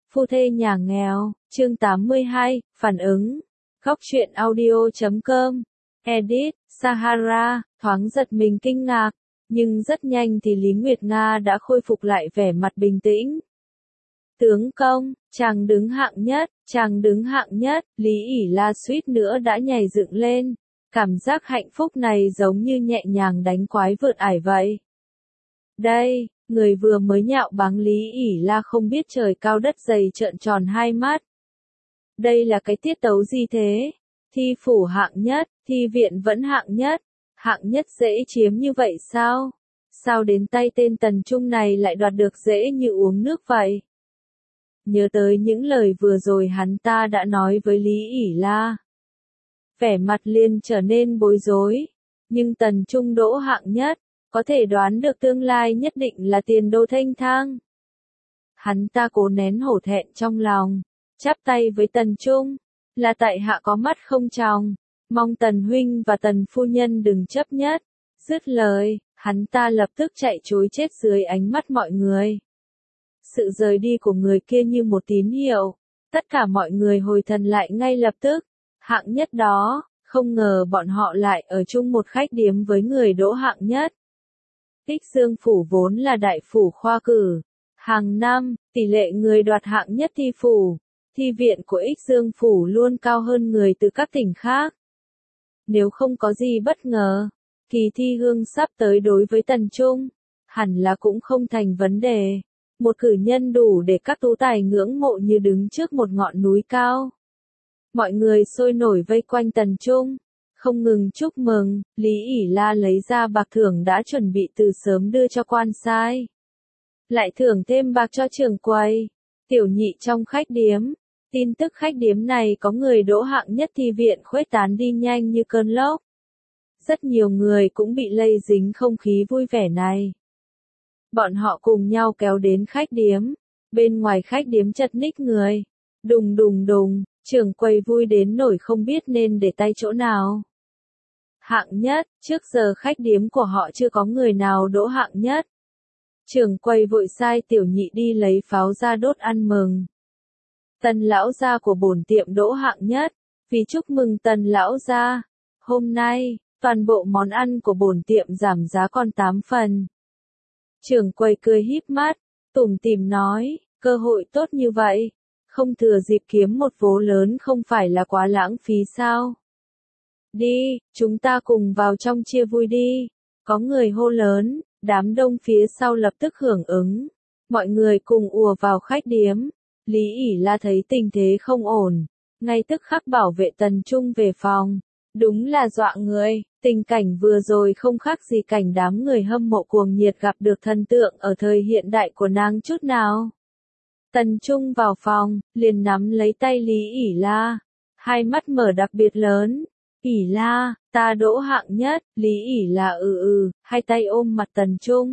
Phu thê nhà nghèo, chương 82, phản ứng. Góc truyện audio.com. Edit, Sahara, thoáng giật mình kinh ngạc, nhưng rất nhanh thì Lý Nguyệt Nga đã khôi phục lại vẻ mặt bình tĩnh. Tướng công, chàng đứng hạng nhất, Lý ỉ la suýt nữa đã nhảy dựng lên. Cảm giác hạnh phúc này giống như nhẹ nhàng đánh quái vượt ải vậy. Đây, người vừa mới nhạo báng Lý ỉ la không biết trời cao đất dày trợn tròn hai mắt. Đây là cái tiết tấu gì thế? Thi phủ hạng nhất, thi viện vẫn hạng nhất dễ chiếm như vậy sao? Sao đến tay tên Tần Trung này lại đoạt được dễ như uống nước vậy? Nhớ tới những lời vừa rồi hắn ta đã nói với Lý ỉ la. Vẻ mặt liền trở nên bối rối, nhưng Tần Trung đỗ hạng nhất, có thể đoán được tương lai nhất định là tiền đồ thênh thang. Hắn ta cố nén hổ thẹn trong lòng, chắp tay với Tần Trung, là tại hạ có mắt không tròng, mong Tần huynh và Tần phu nhân đừng chấp nhất. Dứt lời, hắn ta lập tức chạy trối chết dưới ánh mắt mọi người. Sự rời đi của người kia như một tín hiệu, tất cả mọi người hồi thần lại ngay lập tức. Hạng nhất đó, không ngờ bọn họ lại ở chung một khách điếm với người đỗ hạng nhất. Ích Dương Phủ vốn là đại phủ khoa cử. Hàng năm, tỷ lệ người đoạt hạng nhất thi phủ, thi viện của Ích Dương Phủ luôn cao hơn người từ các tỉnh khác. Nếu không có gì bất ngờ, kỳ thi hương sắp tới đối với Tần Trung, hẳn là cũng không thành vấn đề. Một cử nhân đủ để các tú tài ngưỡng mộ như đứng trước một ngọn núi cao. Mọi người sôi nổi vây quanh Tần Trung, không ngừng chúc mừng. Lý ỉ la lấy ra bạc thưởng đã chuẩn bị từ sớm đưa cho quan sai. Lại thưởng thêm bạc cho trưởng quầy, tiểu nhị trong khách điếm. Tin tức khách điếm này có người đỗ hạng nhất thi viện khuếch tán đi nhanh như cơn lốc. Rất nhiều người cũng bị lây dính không khí vui vẻ này. Bọn họ cùng nhau kéo đến khách điếm. Bên ngoài khách điếm chật ních người. Đùng đùng đùng, trưởng quầy vui đến nỗi không biết nên để tay chỗ nào. Hạng nhất, trước giờ khách điếm của họ chưa có người nào đỗ hạng nhất. Trưởng quầy vội sai tiểu nhị đi lấy pháo ra đốt ăn mừng. Tần lão gia của bổn tiệm đỗ hạng nhất, vì chúc mừng Tần lão gia, hôm nay, toàn bộ món ăn của bổn tiệm giảm giá còn 8 phần. Trưởng quầy cười híp mắt, tủm tỉm nói, cơ hội tốt như vậy, không thừa dịp kiếm một vố lớn không phải là quá lãng phí sao? Đi, chúng ta cùng vào trong chia vui đi. Có người hô lớn, đám đông phía sau lập tức hưởng ứng. Mọi người cùng ùa vào khách điếm. Lý ỉ la thấy tình thế không ổn, ngay tức khắc bảo vệ Tần Trung về phòng. Đúng là dọa người, tình cảnh vừa rồi không khác gì cảnh đám người hâm mộ cuồng nhiệt gặp được thần tượng ở thời hiện đại của nàng chút nào. Tần Trung vào phòng, liền nắm lấy tay Lý ỉ la, hai mắt mở đặc biệt lớn. ỉ la, ta đỗ hạng nhất. Lý ỉ la hai tay ôm mặt Tần Trung.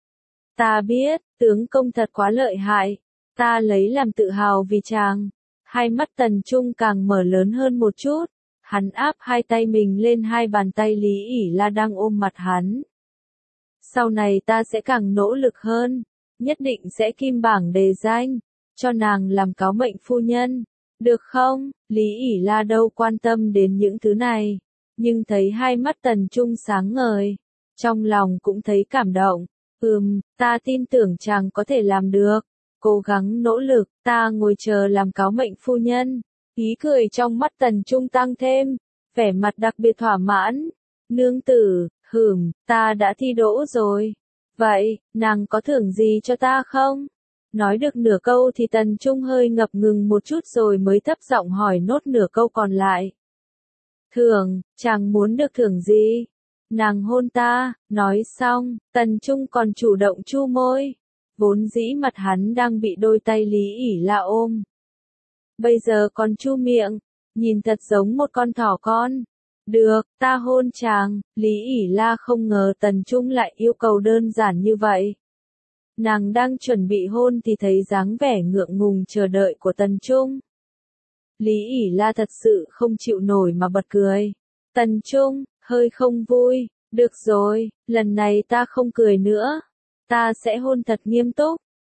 Ta biết, tướng công thật quá lợi hại, ta lấy làm tự hào vì chàng. Hai mắt Tần Trung càng mở lớn hơn một chút, hắn áp hai tay mình lên hai bàn tay Lý ỉ la đang ôm mặt hắn. Sau này ta sẽ càng nỗ lực hơn, nhất định sẽ kim bảng đề danh, cho nàng làm cáo mệnh phu nhân. Được không? Lý ỉ la đâu quan tâm đến những thứ này, nhưng thấy hai mắt Tần Trung sáng ngời, trong lòng cũng thấy cảm động. Ta tin tưởng chàng có thể làm được, cố gắng nỗ lực, ta ngồi chờ làm cáo mệnh phu nhân. Ý cười trong mắt Tần Trung tăng thêm, vẻ mặt đặc biệt thỏa mãn. Nương tử, ta đã thi đỗ rồi. Vậy, nàng có thưởng gì cho ta không? Nói được nửa câu thì Tần Trung hơi ngập ngừng một chút rồi mới thấp giọng hỏi nốt nửa câu còn lại. Thưởng, chàng muốn được thưởng gì? Nàng hôn ta. Nói xong, Tần Trung còn chủ động chu môi. Vốn dĩ mặt hắn đang bị đôi tay Lý ỉ la ôm. Bây giờ còn chu miệng, nhìn thật giống một con thỏ con. Được, ta hôn chàng. Lý ỉ la không ngờ Tần Trung lại yêu cầu đơn giản như vậy. Nàng đang chuẩn bị hôn thì thấy dáng vẻ ngượng ngùng chờ đợi của Tần Trung. Lý ỉ la thật sự không chịu nổi mà bật cười. Tần Trung, hơi không vui. Được rồi, lần này ta không cười nữa. Ta sẽ hôn thật nghiêm túc.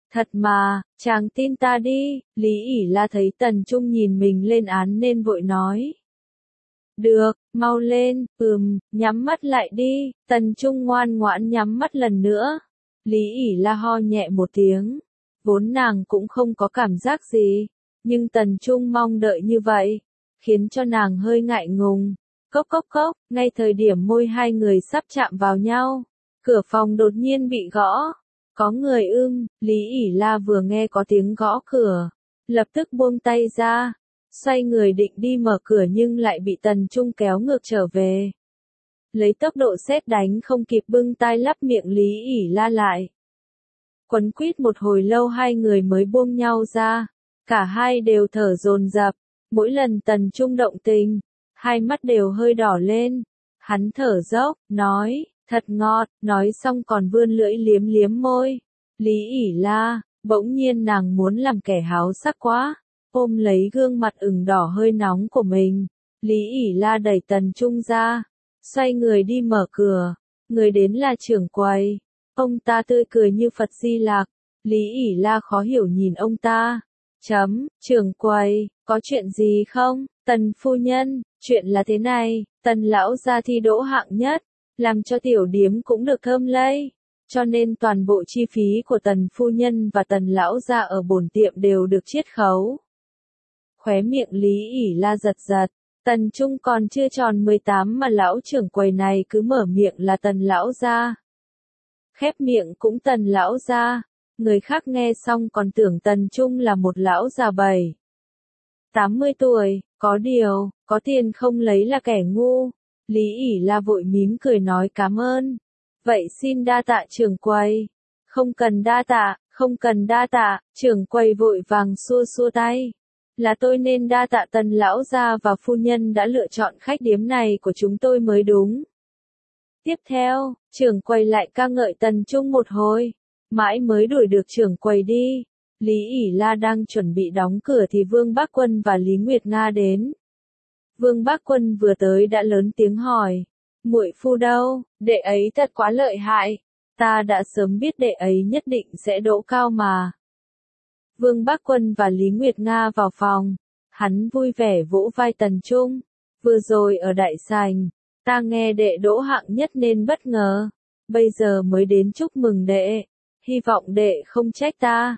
Thật mà, chàng tin ta đi, Lý ỉ la thấy Tần Trung nhìn mình lên án nên vội nói. Được, mau lên, nhắm mắt lại đi, Tần Trung ngoan ngoãn nhắm mắt lần nữa. Lý ỉ la ho nhẹ một tiếng, vốn nàng cũng không có cảm giác gì, nhưng Tần Trung mong đợi như vậy, khiến cho nàng hơi ngại ngùng. Cốc cốc cốc, ngay thời điểm môi hai người sắp chạm vào nhau, cửa phòng đột nhiên bị gõ. Có người Lý ỉ la vừa nghe có tiếng gõ cửa, lập tức buông tay ra, xoay người định đi mở cửa nhưng lại bị Tần Trung kéo ngược trở về. Lấy tốc độ sét đánh không kịp bưng tay lắp miệng Lý ỉ la lại. Quấn quýt một hồi lâu hai người mới buông nhau ra, cả hai đều thở dồn dập, mỗi lần Tần Trung động tình, hai mắt đều hơi đỏ lên. Hắn thở dốc, nói, thật ngọt, nói xong còn vươn lưỡi liếm liếm môi. Lý ỉ la, bỗng nhiên nàng muốn làm kẻ háo sắc quá, ôm lấy gương mặt ửng đỏ hơi nóng của mình. Lý ỉ la đẩy Tần Trung ra, xoay người đi mở cửa, người đến là trưởng quầy. Ông ta tươi cười như Phật Di Lặc. Lý ỉ la khó hiểu nhìn ông ta. Trưởng quầy, có chuyện gì không? Tần phu nhân, chuyện là thế này, Tần lão gia thi đỗ hạng nhất, làm cho tiểu điếm cũng được thơm lây, cho nên toàn bộ chi phí của Tần phu nhân và Tần lão gia ở bổn tiệm đều được chiết khấu. Khóe miệng Lý ỉ la giật giật, Tần Trung còn chưa tròn 18 mà lão trưởng quầy này cứ mở miệng là Tần lão gia. Khép miệng cũng Tần lão gia, người khác nghe xong còn tưởng Tần Trung là một lão già 80 tuổi, có điều, có tiền không lấy là kẻ ngu. Lý ỉ la vội mím cười nói cảm ơn. Vậy xin đa tạ trưởng quầy. Không cần đa tạ, không cần đa tạ, trưởng quầy vội vàng xua xua tay. Là tôi nên đa tạ Tần lão gia và phu nhân đã lựa chọn khách điếm này của chúng tôi mới đúng. Tiếp theo, trưởng quầy lại ca ngợi Tần Trung một hồi, mãi mới đuổi được trưởng quầy đi. Lý ỉ la đang chuẩn bị đóng cửa thì Vương Bác Quân và Lý Nguyệt Nga đến. Vương Bác Quân vừa tới đã lớn tiếng hỏi, muội phu đâu, đệ ấy thật quá lợi hại, ta đã sớm biết đệ ấy nhất định sẽ đỗ cao mà. Vương Bác Quân và Lý Nguyệt Nga vào phòng, hắn vui vẻ vỗ vai Tần Trung, vừa rồi ở đại sảnh, ta nghe đệ đỗ hạng nhất nên bất ngờ, bây giờ mới đến chúc mừng đệ, hy vọng đệ không trách ta.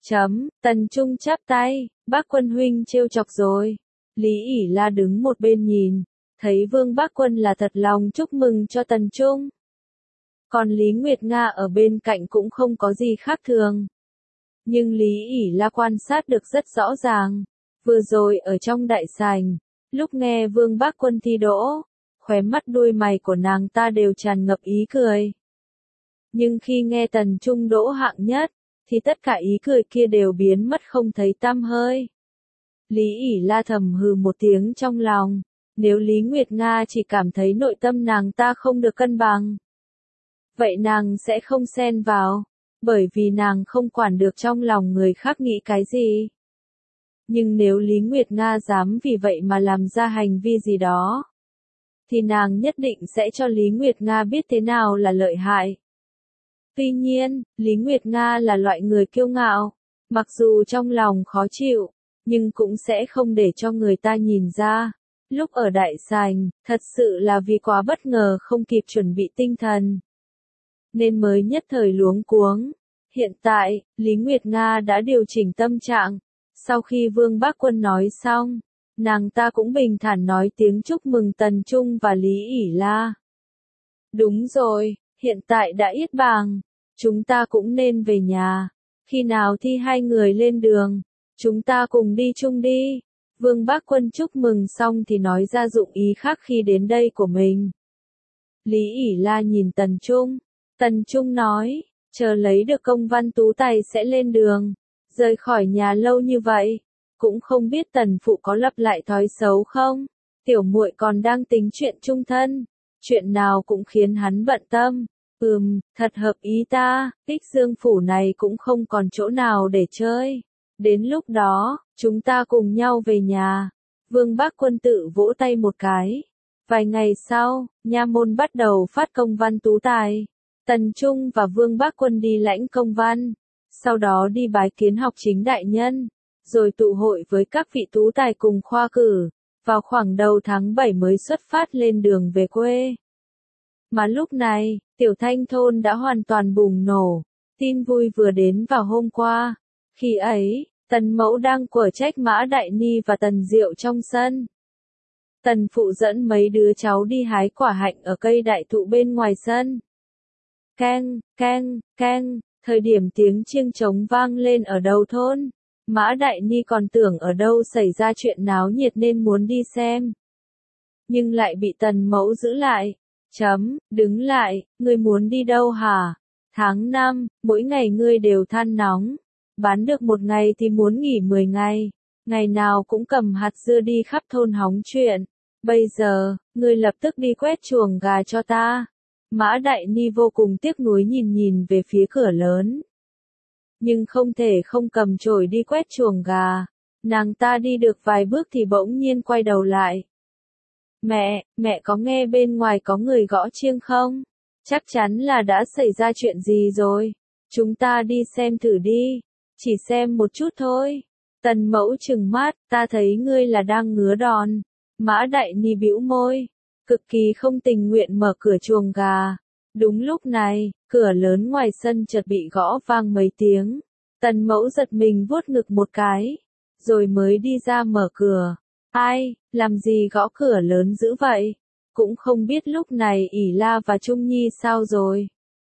Tần Trung chắp tay, Bác Quân huynh trêu chọc rồi. Lý ỉ la đứng một bên nhìn, thấy Vương Bác Quân là thật lòng chúc mừng cho Tần Trung. Còn Lý Nguyệt Nga ở bên cạnh cũng không có gì khác thường. Nhưng Lý ỉ la quan sát được rất rõ ràng. Vừa rồi ở trong đại sảnh, lúc nghe Vương Bác Quân thi đỗ, khóe mắt đuôi mày của nàng ta đều tràn ngập ý cười. Nhưng khi nghe Tần Trung đỗ hạng nhất, thì tất cả ý cười kia đều biến mất không thấy tăm hơi. Lý ỉ la thầm hừ một tiếng trong lòng, nếu Lý Nguyệt Nga chỉ cảm thấy nội tâm nàng ta không được cân bằng, vậy nàng sẽ không xen vào, bởi vì nàng không quản được trong lòng người khác nghĩ cái gì. Nhưng nếu Lý Nguyệt Nga dám vì vậy mà làm ra hành vi gì đó, thì nàng nhất định sẽ cho Lý Nguyệt Nga biết thế nào là lợi hại. Tuy nhiên, Lý Nguyệt Nga là loại người kiêu ngạo, mặc dù trong lòng khó chịu, nhưng cũng sẽ không để cho người ta nhìn ra. Lúc ở đại sảnh, thật sự là vì quá bất ngờ không kịp chuẩn bị tinh thần, nên mới nhất thời luống cuống. Hiện tại, Lý Nguyệt Nga đã điều chỉnh tâm trạng. Sau khi Vương Bác Quân nói xong, nàng ta cũng bình thản nói tiếng chúc mừng Tần Trung và Lý ỉ la. Đúng rồi, hiện tại đã yết bàng, chúng ta cũng nên về nhà. Khi nào thi hai người lên đường, chúng ta cùng đi chung đi. Vương Bác Quân chúc mừng xong thì nói ra dụng ý khác khi đến đây của mình. Lý ỉ la nhìn Tần Trung. Tần Trung nói, chờ lấy được công văn tú tài sẽ lên đường. Rời khỏi nhà lâu như vậy, cũng không biết Tần phụ có lặp lại thói xấu không? Tiểu muội còn đang tính chuyện chung thân, chuyện nào cũng khiến hắn bận tâm. Thật hợp ý ta, Ích Dương phủ này cũng không còn chỗ nào để chơi. Đến lúc đó, chúng ta cùng nhau về nhà. Vương Bác Quân tự vỗ tay một cái. Vài ngày sau, nha môn bắt đầu phát công văn tú tài. Tần Trung và Vương Bác Quân đi lãnh công văn. sau đó đi bái kiến học chính đại nhân, rồi tụ hội với các vị tú tài cùng khoa cử, vào khoảng đầu tháng 7 mới xuất phát lên đường về quê. Mà lúc này, Tiểu Thanh thôn đã hoàn toàn bùng nổ, tin vui vừa đến vào hôm qua. Khi ấy, Tần Mẫu đang quở trách Mã Đại Ni và Tần Diệu trong sân. Tần phụ dẫn mấy đứa cháu đi hái quả hạnh ở cây đại thụ bên ngoài sân. Keng, keng, keng, thời điểm tiếng chiêng trống vang lên ở đầu thôn. Mã Đại Ni còn tưởng ở đâu xảy ra chuyện náo nhiệt nên muốn đi xem. Nhưng lại bị Tần Mẫu giữ lại. Đứng lại, ngươi muốn đi đâu hả? Tháng 5, mỗi ngày ngươi đều than nóng. Bán được một ngày thì muốn nghỉ 10 ngày. Ngày nào cũng cầm hạt dưa đi khắp thôn hóng chuyện. Bây giờ, ngươi lập tức đi quét chuồng gà cho ta. Mã Đại Ni vô cùng tiếc nuối nhìn về phía cửa lớn. Nhưng không thể không cầm chổi đi quét chuồng gà. Nàng ta đi được vài bước thì bỗng nhiên quay đầu lại. Mẹ có nghe bên ngoài có người gõ chiêng không? Chắc chắn là đã xảy ra chuyện gì rồi. Chúng ta đi xem thử đi. Chỉ xem một chút thôi. Tần Mẫu trừng mắt, ta thấy ngươi là đang ngứa đòn. Mã Đại Ni bĩu môi, cực kỳ không tình nguyện mở cửa chuồng gà. Đúng lúc này, cửa lớn ngoài sân chợt bị gõ vang mấy tiếng. Tần Mẫu giật mình vuốt ngực một cái, rồi mới đi ra mở cửa. Ai, làm gì gõ cửa lớn dữ vậy? Cũng không biết lúc này ỉ La và Trung Nhi sao rồi.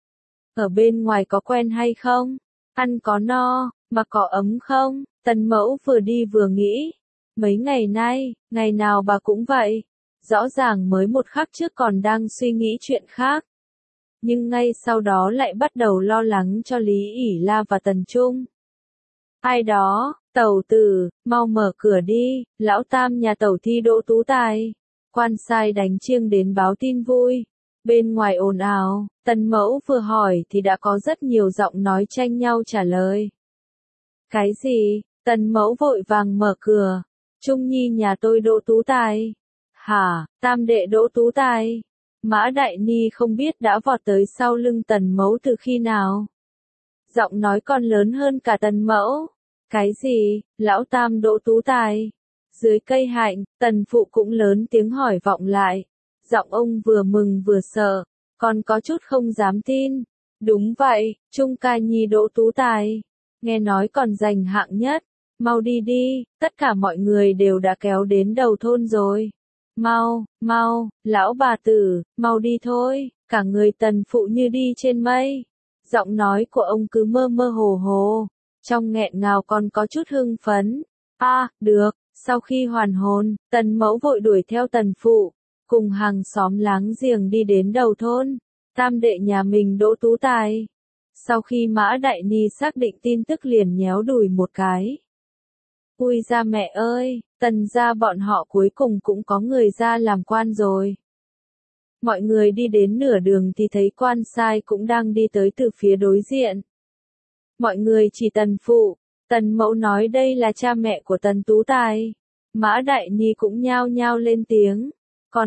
Ở bên ngoài có quen hay không? Ăn có no, mà có ấm không? Tần Mẫu vừa đi vừa nghĩ. Mấy ngày nay, ngày nào bà cũng vậy. Rõ ràng mới một khắc trước còn đang suy nghĩ chuyện khác. Nhưng ngay sau đó lại bắt đầu lo lắng cho Lý ỉ La và Tần Trung. Ai đó, Tẩu tử, mau mở cửa đi, lão tam nhà Tẩu thi đỗ tú tài. Quan sai đánh chiêng đến báo tin vui. Bên ngoài ồn ào, Tần Mẫu vừa hỏi thì đã có rất nhiều giọng nói tranh nhau trả lời. Cái gì? Tần Mẫu vội vàng mở cửa. Trung Nhi nhà tôi đỗ tú tài. Hả, tam đệ đỗ tú tài? Mã Đại Ni không biết đã vọt tới sau lưng Tần Mẫu từ khi nào. Giọng nói còn lớn hơn cả Tần Mẫu. Cái gì, lão tam đỗ tú tài? Dưới cây hạnh, Tần phụ cũng lớn tiếng hỏi vọng lại. Giọng ông vừa mừng vừa sợ, còn có chút không dám tin. Đúng vậy, Trung ca nhi đỗ tú tài. Nghe nói còn giành hạng nhất. Mau đi đi, tất cả mọi người đều đã kéo đến đầu thôn rồi. Mau, lão bà tử, mau đi thôi, cả người Tần phụ như đi trên mây. Giọng nói của ông cứ mơ mơ hồ hồ, trong nghẹn ngào còn có chút hưng phấn. Được, sau khi hoàn hồn, Tần Mẫu vội đuổi theo Tần phụ, cùng hàng xóm láng giềng đi đến đầu thôn. Tam đệ nhà mình đỗ tú tài. Sau khi Mã Đại Ni xác định tin tức liền nhéo đùi một cái. Ui ra mẹ ơi, Tần gia bọn họ cuối cùng cũng có người ra làm quan rồi. Mọi người đi đến nửa đường thì thấy quan sai cũng đang đi tới từ phía đối diện. Mọi người chỉ Tần phụ, Tần Mẫu nói đây là cha mẹ của Tần tú tài. Mã Đại Ni cũng nhao nhao lên tiếng. Còn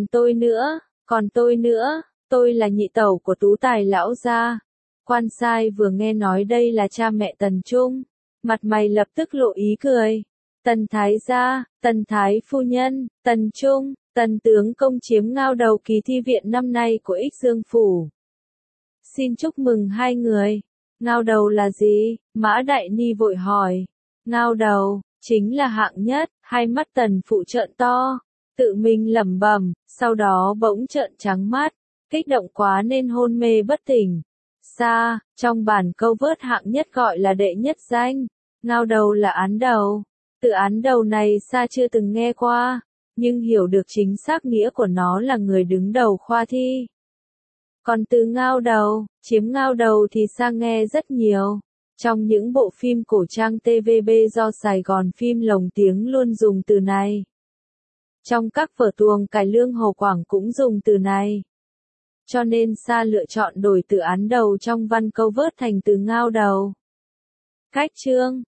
tôi nữa, tôi là nhị tẩu của tú tài lão gia. Quan sai vừa nghe nói đây là cha mẹ Tần Trung, mặt mày lập tức lộ ý cười. Tần thái gia, Tần thái phu nhân, Tần Trung, Tần tướng công chiếm ngao đầu kỳ thi viện năm nay của Ích Dương phủ. Xin chúc mừng hai người. Ngao đầu là gì? Mã Đại Ni vội hỏi. Ngao đầu, chính là hạng nhất. Hai mắt Tần phụ trợn to, tự mình lẩm bẩm, sau đó bỗng trợn trắng mắt, kích động quá nên hôn mê bất tỉnh. Trong bản câu vớt hạng nhất gọi là đệ nhất danh. Ngao đầu là án đầu. Từ án đầu này Sa chưa từng nghe qua, nhưng hiểu được chính xác nghĩa của nó là người đứng đầu khoa thi. Còn từ ngao đầu, chiếm ngao đầu thì Sa nghe rất nhiều. Trong những bộ phim cổ trang TVB do Sài Gòn phim lồng tiếng luôn dùng từ này. Trong các vở tuồng cải lương Hồ Quảng cũng dùng từ này. Cho nên Sa lựa chọn đổi từ án đầu trong văn câu vớt thành từ ngao đầu. Cách chương